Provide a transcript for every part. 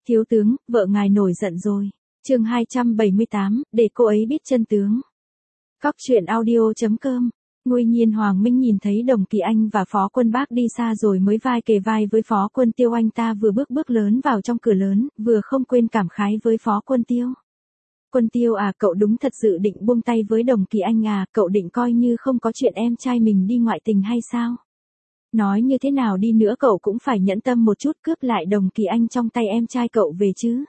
Thiếu tướng, vợ ngài nổi giận rồi. Chương 278, để cô ấy biết chân tướng. Cóc truyện audio.com. Ngụy Nhiên Hoàng Minh nhìn thấy Đồng Kỳ Anh và Phó Quân Bác đi xa rồi mới vai kề vai với Phó Quân Tiêu, anh ta vừa bước lớn vào trong cửa lớn, vừa không quên cảm khái với Phó Quân Tiêu. Quân Tiêu à, cậu đúng thật sự định buông tay với Đồng Kỳ Anh à, cậu định coi như không có chuyện em trai mình đi ngoại tình hay sao? Nói như thế nào đi nữa cậu cũng phải nhẫn tâm một chút, cướp lại Đồng Kỳ Anh trong tay em trai cậu về chứ.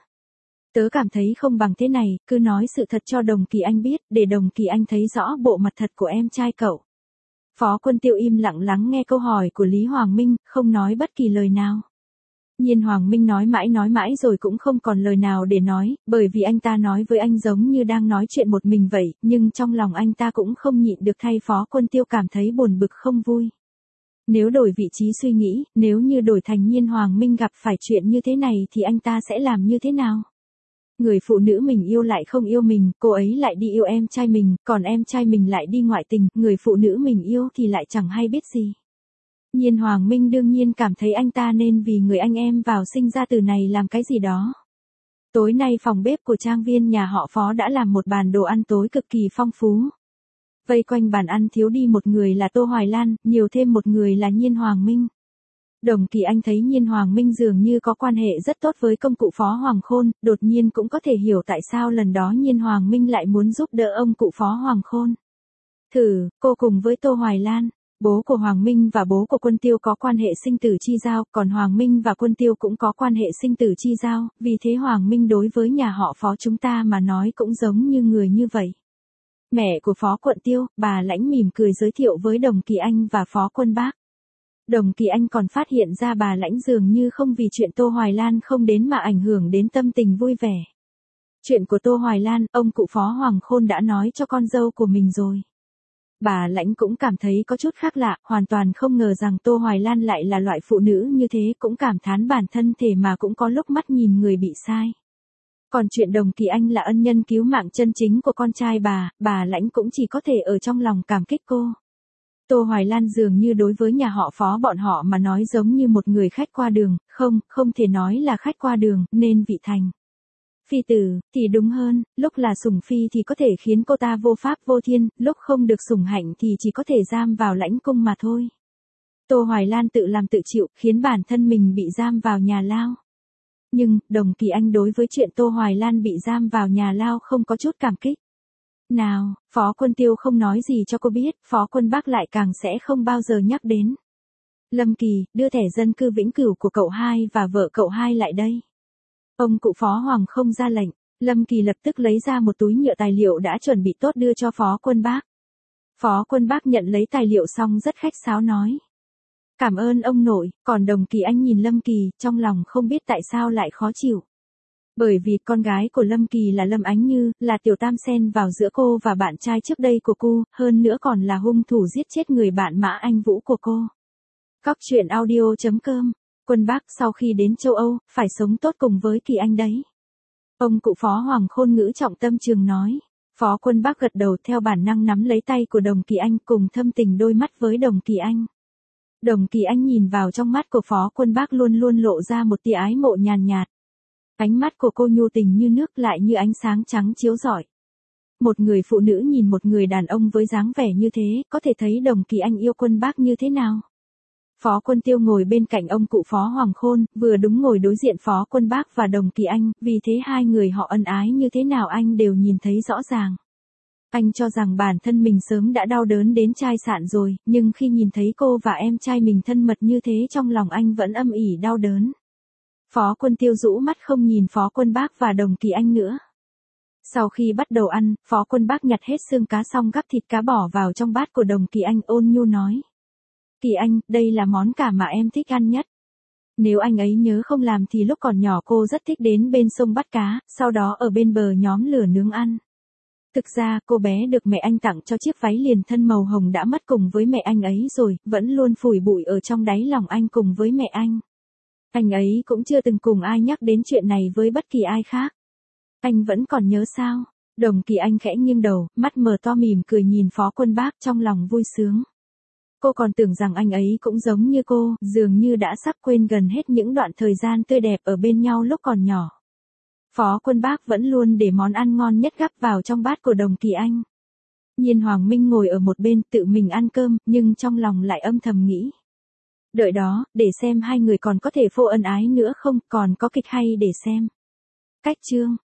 Tớ cảm thấy không bằng thế này, cứ nói sự thật cho Đồng Kỳ Anh biết, để Đồng Kỳ Anh thấy rõ bộ mặt thật của em trai cậu. Phó Quân Tiêu im lặng lắng nghe câu hỏi của Lý Hoàng Minh, không nói bất kỳ lời nào. Nhiên Hoàng Minh nói mãi rồi cũng không còn lời nào để nói, bởi vì anh ta nói với anh giống như đang nói chuyện một mình vậy, nhưng trong lòng anh ta cũng không nhịn được thay Phó Quân Tiêu cảm thấy buồn bực không vui. Nếu đổi vị trí suy nghĩ, nếu như đổi thành Nhiên Hoàng Minh gặp phải chuyện như thế này thì anh ta sẽ làm như thế nào? Người phụ nữ mình yêu lại không yêu mình, cô ấy lại đi yêu em trai mình, còn em trai mình lại đi ngoại tình, người phụ nữ mình yêu thì lại chẳng hay biết gì. Nhiên Hoàng Minh đương nhiên cảm thấy anh ta nên vì người anh em vào sinh ra từ này làm cái gì đó. Tối nay phòng bếp của trang viên nhà họ Phó đã làm một bàn đồ ăn tối cực kỳ phong phú. Vây quanh bàn ăn thiếu đi một người là Tô Hoài Lan, nhiều thêm một người là Nhiên Hoàng Minh. Đồng Kỳ Anh thấy Nhiên Hoàng Minh dường như có quan hệ rất tốt với công cụ Phó Hoàng Khôn, đột nhiên cũng có thể hiểu tại sao lần đó Nhiên Hoàng Minh lại muốn giúp đỡ ông cụ Phó Hoàng Khôn. Thử, cô cùng với Tô Hoài Lan, bố của Hoàng Minh và bố của Quân Tiêu có quan hệ sinh tử chi giao, còn Hoàng Minh và Quân Tiêu cũng có quan hệ sinh tử chi giao, vì thế Hoàng Minh đối với nhà họ Phó chúng ta mà nói cũng giống như người như vậy. Mẹ của Phó Quận Tiêu, bà Lãnh mỉm cười giới thiệu với Đồng Kỳ Anh và Phó Quân Bác. Đồng Kỳ Anh còn phát hiện ra bà Lãnh dường như không vì chuyện Tô Hoài Lan không đến mà ảnh hưởng đến tâm tình vui vẻ. Chuyện của Tô Hoài Lan, ông cụ Phó Hoàng Khôn đã nói cho con dâu của mình rồi. Bà Lãnh cũng cảm thấy có chút khác lạ, hoàn toàn không ngờ rằng Tô Hoài Lan lại là loại phụ nữ như thế, cũng cảm thán bản thân thể mà cũng có lúc mắt nhìn người bị sai. Còn chuyện Đồng Kỳ Anh là ân nhân cứu mạng chân chính của con trai bà Lãnh cũng chỉ có thể ở trong lòng cảm kích cô. Tô Hoài Lan dường như đối với nhà họ Phó bọn họ mà nói giống như một người khách qua đường, không thể nói là khách qua đường, nên vị thành phi tử, thì đúng hơn, lúc là sủng phi thì có thể khiến cô ta vô pháp vô thiên, lúc không được sủng hạnh thì chỉ có thể giam vào lãnh cung mà thôi. Tô Hoài Lan tự làm tự chịu, khiến bản thân mình bị giam vào nhà lao. Nhưng, Đồng Kỳ Anh đối với chuyện Tô Hoài Lan bị giam vào nhà lao không có chút cảm kích. Nào, Phó Quân Tiêu không nói gì cho cô biết, Phó Quân Bác lại càng sẽ không bao giờ nhắc đến. Lâm Kỳ, đưa thẻ dân cư vĩnh cửu của cậu hai và vợ cậu hai lại đây. Ông cụ Phó Hoàng không ra lệnh, Lâm Kỳ lập tức lấy ra một túi nhựa tài liệu đã chuẩn bị tốt đưa cho Phó Quân Bác. Phó Quân Bác nhận lấy tài liệu xong rất khách sáo nói. Cảm ơn ông nội, còn Đồng Kỳ Anh nhìn Lâm Kỳ, trong lòng không biết tại sao lại khó chịu. Bởi vì con gái của Lâm Kỳ là Lâm Ánh Như, là tiểu tam xen vào giữa cô và bạn trai trước đây của cô, hơn nữa còn là hung thủ giết chết người bạn Mã Anh Vũ của cô. Cóc truyện audio.com. Quân Bác sau khi đến châu Âu, phải sống tốt cùng với Kỳ Anh đấy. Ông cụ Phó Hoàng Khôn ngữ trọng tâm trường nói. Phó Quân Bác gật đầu theo bản năng nắm lấy tay của Đồng Kỳ Anh cùng thâm tình đôi mắt với Đồng Kỳ Anh. Đồng Kỳ Anh nhìn vào trong mắt của Phó Quân Bác luôn luôn lộ ra một tia ái mộ nhàn nhạt. Ánh mắt của cô nhu tình như nước lại như ánh sáng trắng chiếu rọi. Một người phụ nữ nhìn một người đàn ông với dáng vẻ như thế, có thể thấy Đồng Kỳ Anh yêu Quân Bác như thế nào. Phó Quân Tiêu ngồi bên cạnh ông cụ Phó Hoàng Khôn, vừa đúng ngồi đối diện Phó Quân Bác và Đồng Kỳ Anh, vì thế hai người họ ân ái như thế nào anh đều nhìn thấy rõ ràng. Anh cho rằng bản thân mình sớm đã đau đớn đến chai sạn rồi, nhưng khi nhìn thấy cô và em trai mình thân mật như thế trong lòng anh vẫn âm ỉ đau đớn. Phó Quân Tiêu rũ mắt không nhìn Phó Quân Bác và Đồng Kỳ Anh nữa. Sau khi bắt đầu ăn, Phó Quân Bác nhặt hết xương cá xong gắp thịt cá bỏ vào trong bát của Đồng Kỳ Anh ôn nhu nói. Kỳ Anh, đây là món cả mà em thích ăn nhất. Nếu anh ấy nhớ không làm thì lúc còn nhỏ cô rất thích đến bên sông bắt cá, sau đó ở bên bờ nhóm lửa nướng ăn. Thực ra cô bé được mẹ anh tặng cho chiếc váy liền thân màu hồng đã mất cùng với mẹ anh ấy rồi, vẫn luôn phủi bụi ở trong đáy lòng anh cùng với mẹ anh. Anh ấy cũng chưa từng cùng ai nhắc đến chuyện này với bất kỳ ai khác. Anh vẫn còn nhớ sao? Đồng Kỳ Anh khẽ nghiêng đầu, mắt mở to mỉm cười nhìn Phó Quân Bác trong lòng vui sướng. Cô còn tưởng rằng anh ấy cũng giống như cô, dường như đã sắp quên gần hết những đoạn thời gian tươi đẹp ở bên nhau lúc còn nhỏ. Phó Quân Bác vẫn luôn để món ăn ngon nhất gắp vào trong bát của Đồng Kỳ Anh. Nhiên Hoàng Minh ngồi ở một bên tự mình ăn cơm, nhưng trong lòng lại âm thầm nghĩ. Đợi đó, để xem hai người còn có thể phô ân ái nữa không, còn có kịch hay để xem. Cách chương